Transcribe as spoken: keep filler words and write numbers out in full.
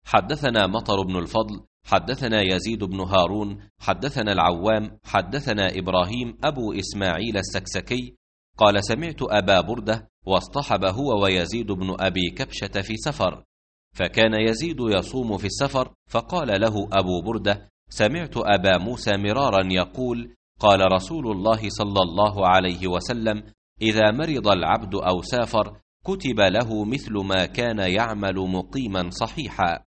حدثنا مطر بن الفضل حدثنا يزيد بن هارون حدثنا العوام حدثنا إبراهيم أبو إسماعيل السكسكي قال سمعت أبا بردة واصطحب هو ويزيد بن أبي كبشة في سفر، فكان يزيد يصوم في السفر، فقال له أبو بردة: سمعت أبا موسى مرارا يقول: قال رسول الله صلى الله عليه وسلم: إذا مرض العبد أو سافر كتب له مثل ما كان يعمل مقيما صحيحا.